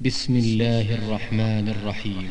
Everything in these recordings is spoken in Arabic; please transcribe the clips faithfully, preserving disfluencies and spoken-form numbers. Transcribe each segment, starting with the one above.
بسم الله الرحمن الرحيم.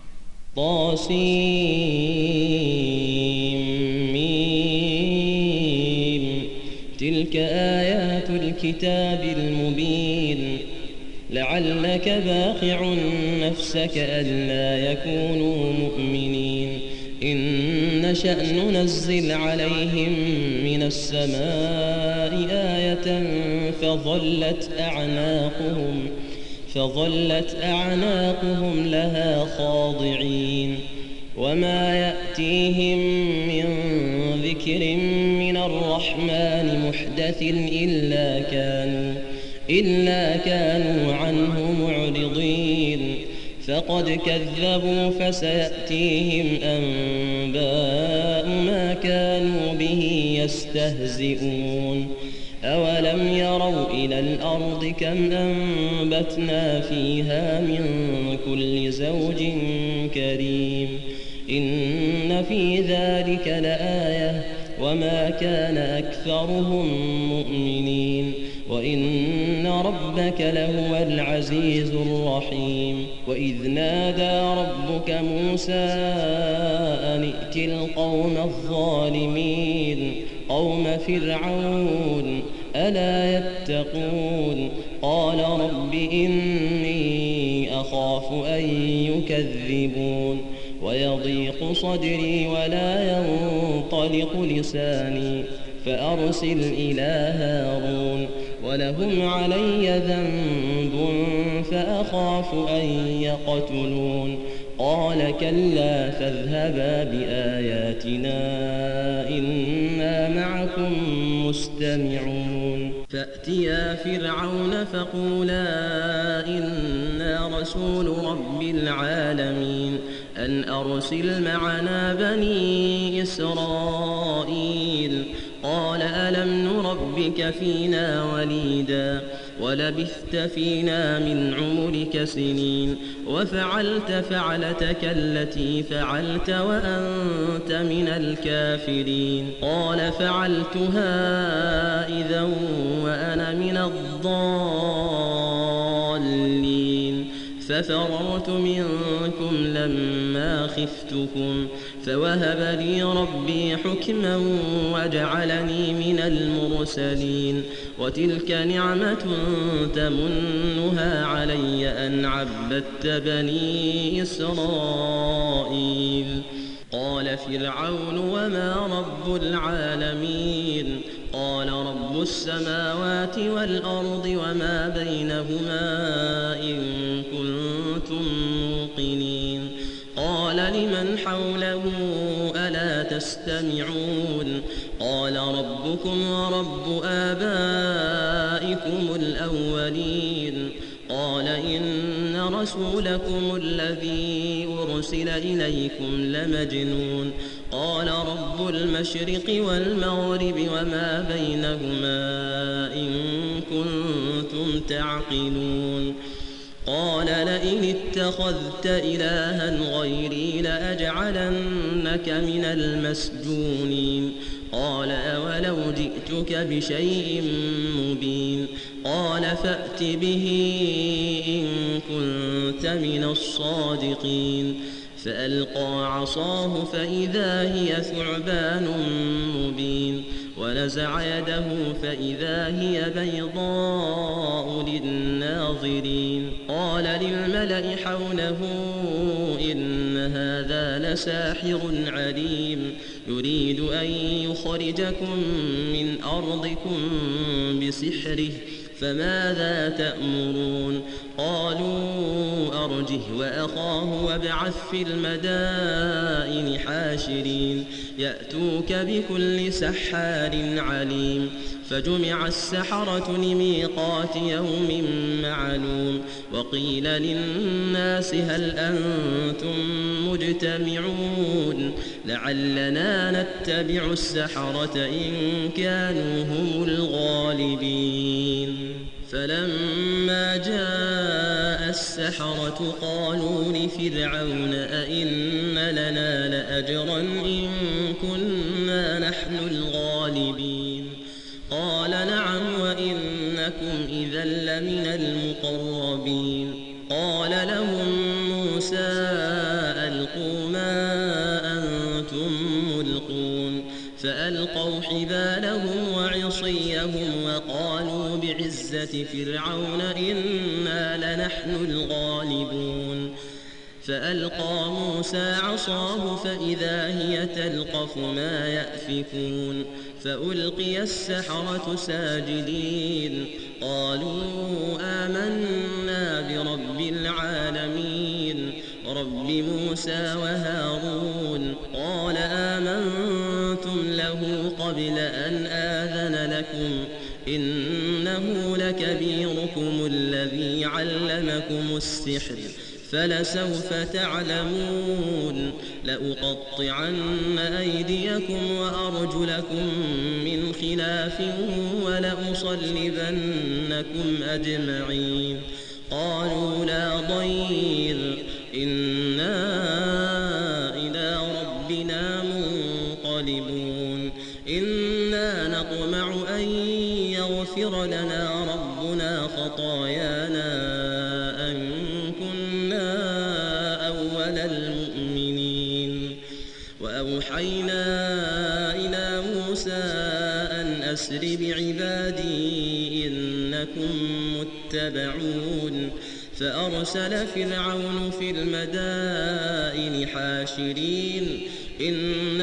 طاسيم. تلك آيات الكتاب المبين. لعلك باخع نفسك ألا يكونوا مؤمنين إن نشأ ننزل عليهم من السماء آية فظلت أعناقهم فظلت أعناقهم لها خاضعين وما يأتيهم من ذكر من الرحمن محدث إلا كانوا إلا كانوا عنه معرضين فقد كذبوا فسيأتيهم أنباء ما كانوا به يستهزئون أولم يروا إلى الأرض كم أنبتنا فيها من كل زوج كريم إن في ذلك لآية وما كان أكثرهم مؤمنين وإن ربك لهو العزيز الرحيم وإذ نادى ربك موسى أن ائت القوم الظالمين قوم فرعون ألا يتقون قال رب إني أخاف أن يكذبون ويضيق صدري ولا ينطلق لساني فأرسل إلى هارون ولهم علي ذنب فأخاف أن يقتلون قال كلا فاذهبا بآياتنا إنا معكم مستمعون فأتيا فرعون فقولا إنا رسول رب العالمين أن أرسل معنا بني إسرائيل قال ألم نربك فينا وليدا ولبثت فينا من عمرك سنين وفعلت فعلتك التي فعلت وأنت من الكافرين قال فعلتها إذا وأنا من الضالين ففررت منكم لما خفتكم فوهب لي ربي حكما وجعلني من المرسلين وتلك نعمة تمنها علي أن عبدت بني إسرائيل قال فرعون وما رب العالمين قال رب السماوات والأرض وما بينهما إن كنتم موقنين قال لمن حوله ألا تستمعون قال ربكم ورب آبائكم الأولين قال إن رسولكم الذي أرسل إليكم لمجنون قال رب المشرق والمغرب وما بينهما إن كنتم تعقلون قال لئن اتخذت إلها غيري لأجعلنك من المسجونين قال أولو جئتك بشيء مبين قال فأت به إن كنت من الصادقين فألقى عصاه فإذا هي ثعبان مبين ونزع يده فإذا هي بيضاء للناظرين قال للملأ حوله إن هذا لساحر عليم يريد أن يخرجكم من أرضكم بسحره فماذا تأمرون قالوا أرجه وأخاه وابعث في المدائن حاشرين يأتوك بكل سحار عليم فجمع السحرة لميقات يوم معلوم وقيل للناس هل أنتم مجتمعون لعلنا نتبع السحرة إن كانوا هم الغالبين فلما جاء السحرة قالوا لفرعون أئن لنا لأجرا إن كنا نحن الغالبين قال نعم وإنكم إذا لمن المقربين قال لهم موسى ألقوا ما أنتم ملقون فألقوا حبالهم وعصيهم وقالوا بعزة فرعون إنا لنحن الغالبون فألقى موسى عصاه فإذا هي تلقف ما يأفكون فألقي السحرة ساجدين قالوا آمنا برب العالمين رب موسى وهارون قال آمنتم له قبل أن آذن لكم إنه لكبيركم الذي علمكم السحر فلسوف تعلمون لأقطعن أيديكم وأرجلكم من خلاف ولأصلبنكم أجمعين قالوا لا ضير إنا إلى ربنا منقلبون إنا نطمع أن يغفر لنا ربنا خطايانا أن كنا أول المؤمنين وأوحينا إلى موسى أن أسر بعبادي إنكم متبعون فأرسل فرعون في المدائن حاشرين إن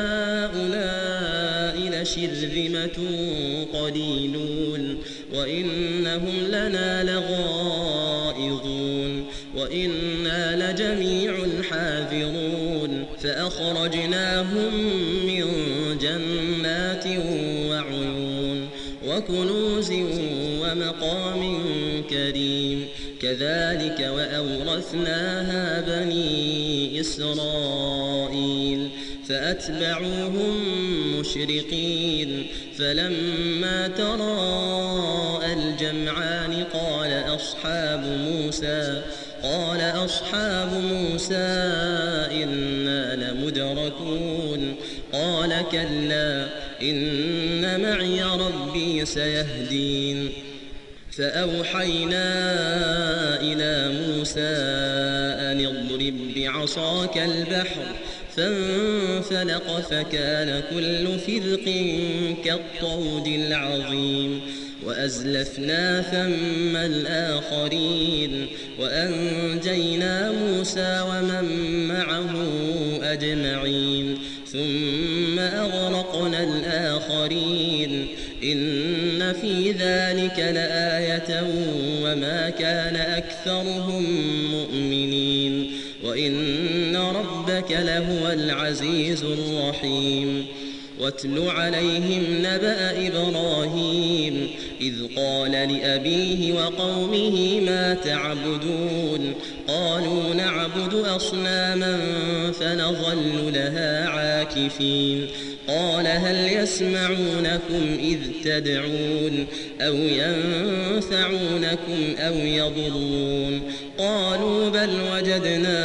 هؤلاء لشرذمة قليلون وإنهم لنا لغائظون وإنا لجميع حاذرون فأخرجناهم من جنات وعيون وكنوز ومقام كريم كذلك وأورثناها بني إسرائيل فأتبعوهم مشرقين فلما تراءى الجمعان قال أصحاب موسى قال أصحاب موسى إنا لمدركون قال كلا إن معي ربي سيهدين فأوحينا إلى موسى أن اضرب بعصاك البحر فانفلق فكان كل فرق كالطود العظيم وأزلفنا ثم الآخرين وأنجينا موسى ومن معه أجمعين ثم أغرقنا الآخرين إن في ذلك لآية وما كان أكثرهم مؤمنين وإن ربك لهو العزيز الرحيم واتل عليهم نبأ إبراهيم إذ قال لأبيه وقومه ما تعبدون قالوا نعبد أصناما فنظل لها عاكفين قال هل يسمعونكم إذ تدعون أو ينفعونكم أو يضرون قالوا بل وجدنا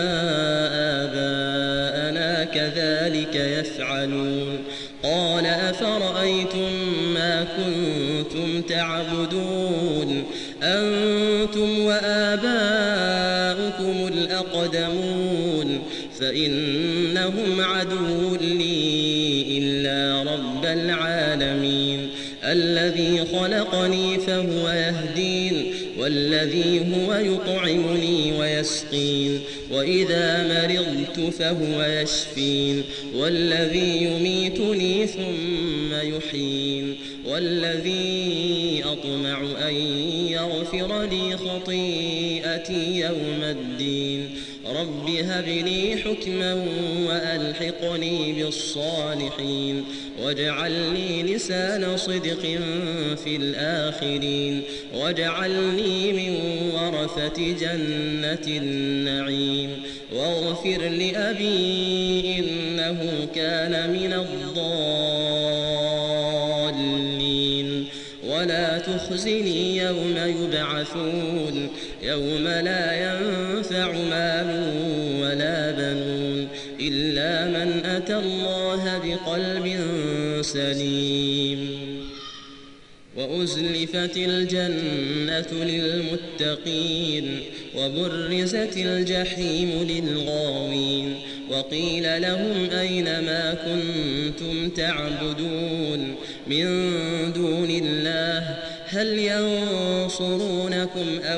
آباءنا كذلك يفعلون قال أفرأيتم ما كنتم تعبدون أنتم وآباؤكم الأقدمون فإنهم عدو لي إلا رب العالمين الذي خلقني فهو يهدين والذي هو يطعمني ويسقين وإذا مرضت فهو يشفين والذي يميتني ثم يحيين والذي أطمع أن يغفر لي خطيئتي يوم الدين رب هب لي حكما وألحقني بالصالحين واجعلني لسان صدق في الآخرين واجعلني من ورثة جنة النعيم واغفر لأبي إنه كان من الضالين ولا تخزني يوم يبعثون يوم لا ينفع مال ولا بنون إلا من أتى الله بقلب سليم وأزلفت الجنة للمتقين وبرزت الجحيم للغاوين وقيل لهم أين ما كنتم تعبدون من دون الله هل ينصرونكم أو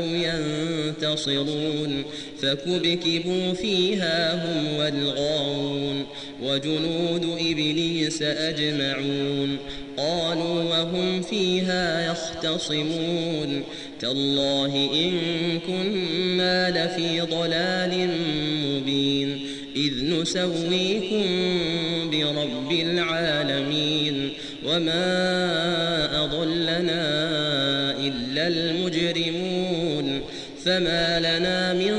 ينتصرون فكبكبوا فيها هم والغاوون وجنود إبليس أجمعون قالوا وهم فيها يختصمون تالله إن كنا لفي ضلال مبين إذ نسويكم برب العالمين وما أضلنا إلا المجرمون فما لنا من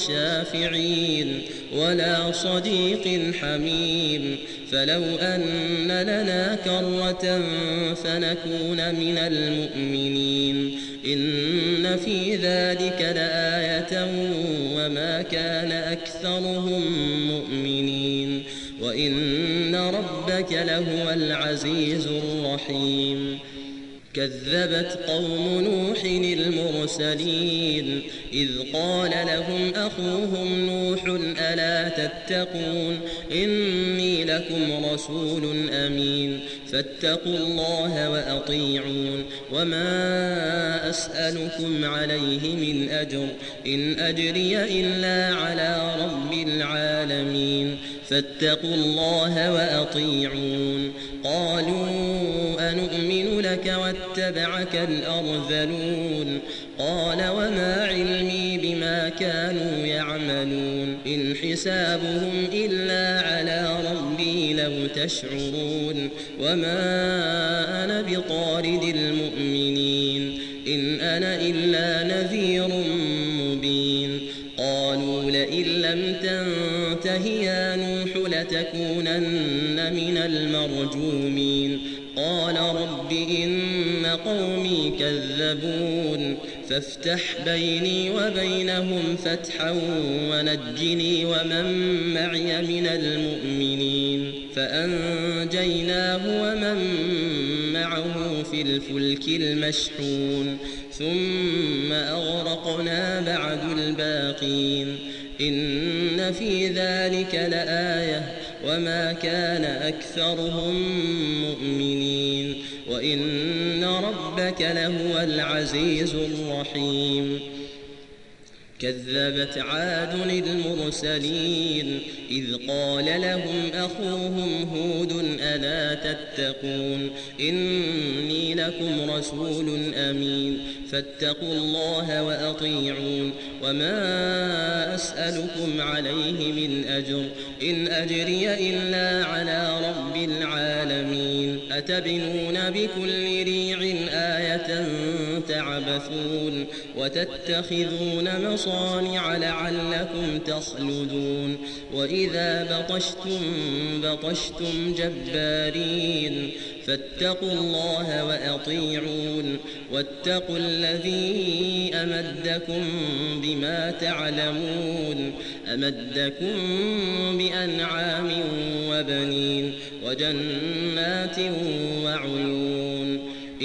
شافعين ولا صديق حميم فلو أن لنا كرة فنكون من المؤمنين إن في ذلك لآية وما كان أكثرهم مؤمنين وإن ربك لهو العزيز الرحيم كذبت قوم نوح المرسلين إذ قال لهم أخوهم نوح ألا تتقون إني لكم رسول أمين فاتقوا الله وأطيعون وما أسألكم عليه من أجر إن أجري إلا على رب العالمين فاتقوا الله وأطيعون قالوا أنؤمن لك واتبعك الأرذلون قال وما علمي بما كانوا يعملون إن حسابهم إلا على ربي لو تشعرون وما أنا بطارد المؤمنين إن أنا إلا نذير مبين قالوا لئن لم تنته يا نوح لتكونن من المرجومين قال رب إن قومي كذبون فافتح بيني وبينهم فتحا ونجني ومن معي من المؤمنين فأنجيناه ومن معه في الفلك المشحون ثم أغرقنا بعد الباقين إن في ذلك لآية وما كان أكثرهم مؤمنين وإن ربك لهو العزيز الرحيم كذبت عاد المرسلين إذ قال لهم أخوهم هود ألا تتقون إني لكم رسول أمين فاتقوا الله وأطيعون وما أسألكم عليه من أجر إن أجري إلا على رب العالمين أتبنون بكل ريع آية تعبثون وتتخذون مصانع لعلكم تخلدون وإذا بطشتم بطشتم جبارين فاتقوا الله وأطيعون واتقوا الذي أمدكم بما تعلمون أمدكم بأنعام وبنين وجنات وعيون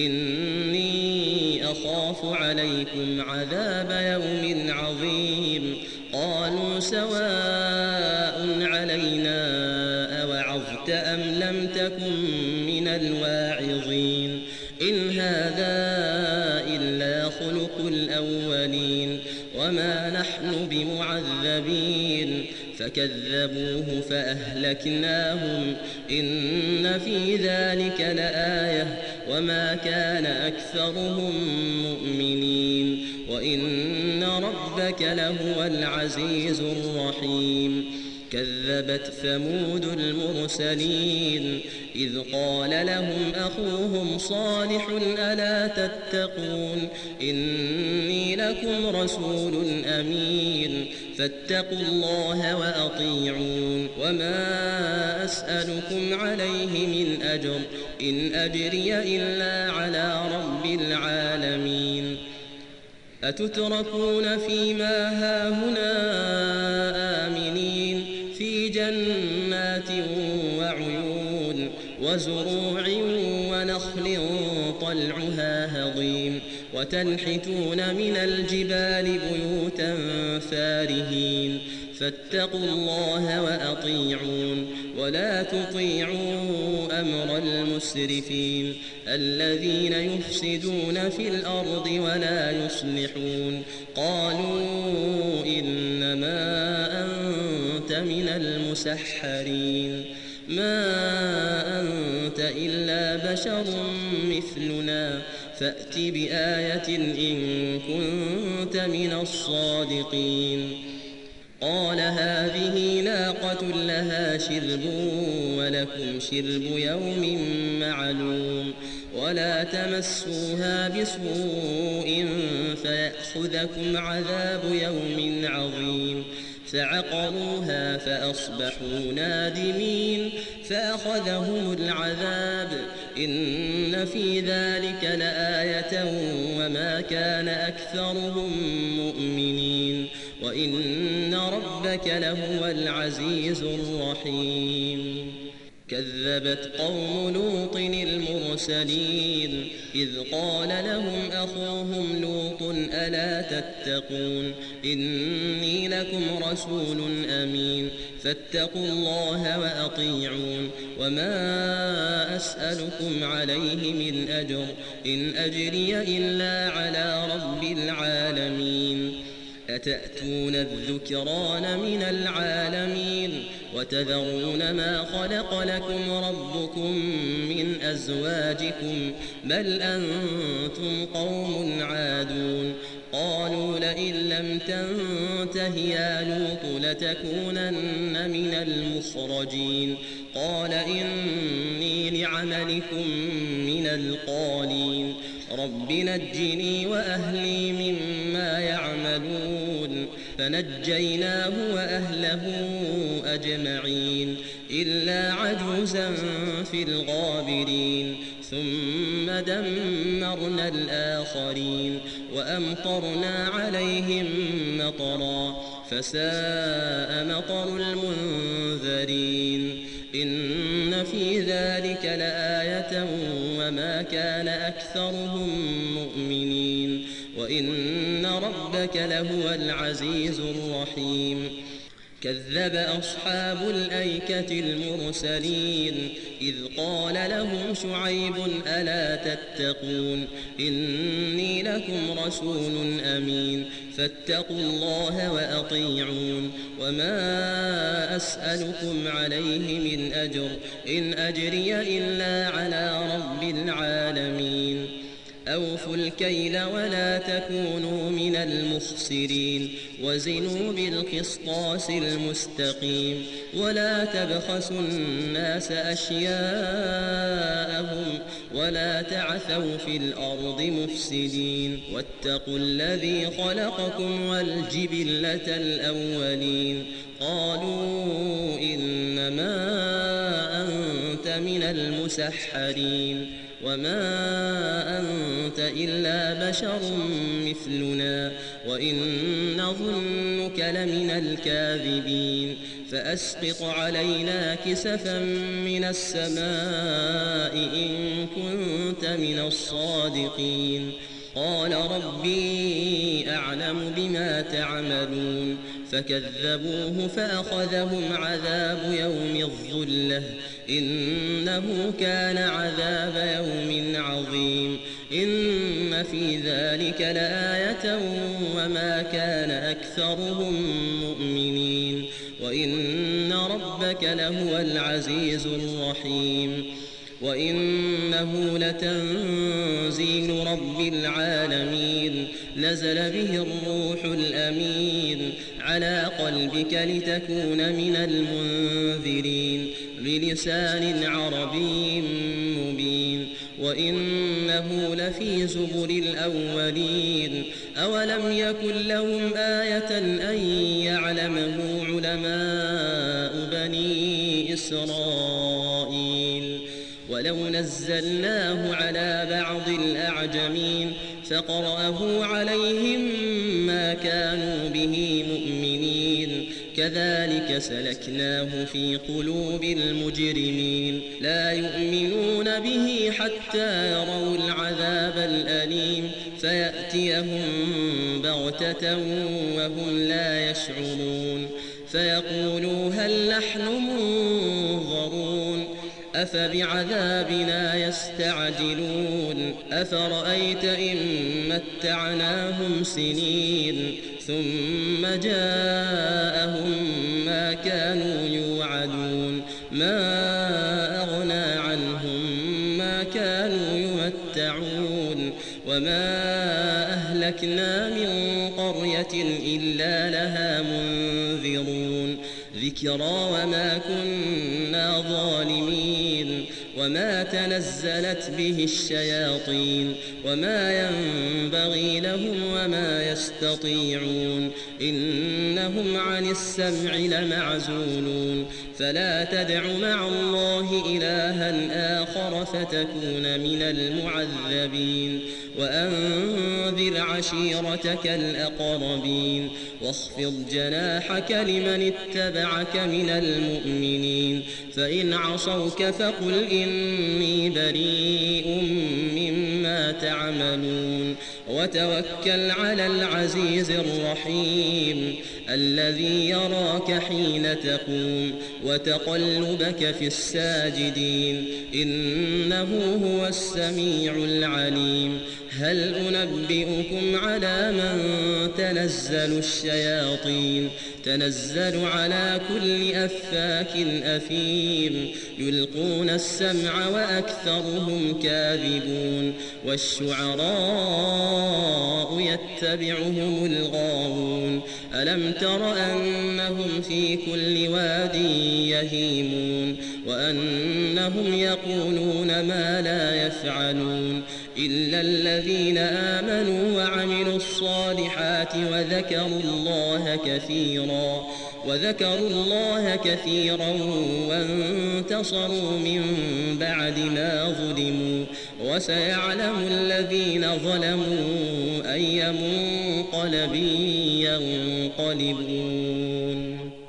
إني أخاف عليكم عذاب يوم عظيم قالوا سواء علينا أوعظت أم لم تكن من الواعظين إن هذا إلا خلق الأولين وما نحن بمعذبين فكذبوه فأهلكناهم إن في ذلك لآية وما كان أكثرهم مؤمنين وإن ربك لهو العزيز الرحيم كذبت ثمود المرسلين إذ قال لهم أخوهم صالح ألا تتقون إني لكم رسول أمين فاتقوا الله وأطيعون وما أسألكم عليه من أجر إن أجري إلا على رب العالمين أتتركون فيما هاهنا آمنين في جنات وعيون وزروع ونخل طلعها وتنحتون من الجبال بيوتا فارهين فاتقوا الله وأطيعون ولا تطيعوا أمر المسرفين الذين يفسدون في الأرض ولا يصلحون قالوا إنما أنت من المسحرين ما أنت إلا بشر مثلنا فأت بآية إن كنت من الصادقين قال هذه ناقة لها شرب ولكم شرب يوم معلوم ولا تمسوها بسوء فيأخذكم عذاب يوم عظيم فعقروها فأصبحوا نادمين فأخذهم العذاب إن في ذلك لآية وما كان أكثرهم مؤمنين وإن ربك لهو العزيز الرحيم كذبت قوم لوط المرسلين إذ قال لهم أخوهم لوط ألا تتقون إني لكم رسول أمين فاتقوا الله وأطيعون وما أسألكم عليه من أجر إن أجري إلا على رب العالمين أتأتون الذكران من العالمين وتذرون ما خلق لكم ربكم من أزواجكم بل أنتم قوم عادون قالوا لئن لم تنته يا لوط لتكونن من المخرجين قال إني لعملكم من القالين رب نجني وأهلي مما يعملون فنجيناه وأهله أجمعين إلا عجوزا في الغابرين ثم دمرنا الآخرين وأمطرنا عليهم مطرا فساء مطر المنذرين إن في ذلك لآية وما كان أكثرهم مؤمنين وإن ربك لهو العزيز الرحيم كذب أصحاب الأيكة المرسلين إذ قال لهم شعيب ألا تتقون إني لكم رسول أمين فاتقوا الله وأطيعون وما أسألكم عليه من أجر إن أجري إلا على رب العالمين أوفوا الكيل ولا تكونوا من المخسرين وزنوا بالقسطاس المستقيم ولا تبخسوا الناس أشياءهم ولا تعثوا في الأرض مفسدين واتقوا الذي خلقكم والجبلة الأولين قالوا إنما أنت من المسحرين وما أنت إلا بشر مثلنا وإن نظنك لمن الكاذبين فأسقط علينا كسفا من السماء إن كنت من الصادقين قال ربي أعلم بما تعملون فكذبوه فأخذهم عذاب يوم الظلة إنه كان عذاب يوم عظيم إن في ذلك لآية وما كان أكثرهم مؤمنين وإن ربك لهو العزيز الرحيم وإنه لتنزيل رب العالمين نزل به الروح الأمين على قلبك لتكون من المنذرين بلسان عربي مبين وإنه لفي زبر الأولين أولم يكن لهم آية أن يعلمه علماء بني إسرائيل ولو نزلناه على بعض الأعجمين فقرأه عليهم ما كانوا به مؤمنين كذلك سلكناه في قلوب المجرمين لا يؤمنون به حتى يروا العذاب الأليم فيأتيهم بغتة وهم لا يشعرون فيقولوا هل نحن منظرون أفبعذابنا يستعجلون أفرأيت إن متعناهم سنين ثم جاءهم ما كانوا يوعدون ما أغنى عنهم ما كانوا يمتعون وما أهلكنا من قرية إلا لها منذرون ذكرى وما كنا ظالمين وما تنزلت به الشياطين وما ينبغي لهم وما يستطيعون إنهم عن السمع لمعزولون فلا تدع مع الله إلها آخر فتكون من المعذبين وأنذر عشيرتك الأقربين واخفض جناحك لمن اتبعك من المؤمنين فإن عصوك فقل إني بريء مما تعملون وتوكل على العزيز الرحيم الذي يراك حين تقوم وتقلبك في الساجدين إنه هو السميع العليم هل أنبئكم على من تنزل الشياطين تنزل على كل أفاك أثيم يلقون السمع وأكثرهم كاذبون والشعراء يتبعهم الغاوون ألم تر أنهم في كل واد يهيمون وأنهم يقولون ما لا يفعلون إلا الذين آمنوا وعملوا الصالحات وذكروا الله كثيرا وذكروا الله كثيرا وانتصروا من بعد ما ظلموا وسيعلم الذين ظلموا أي منقلب ينقلبون.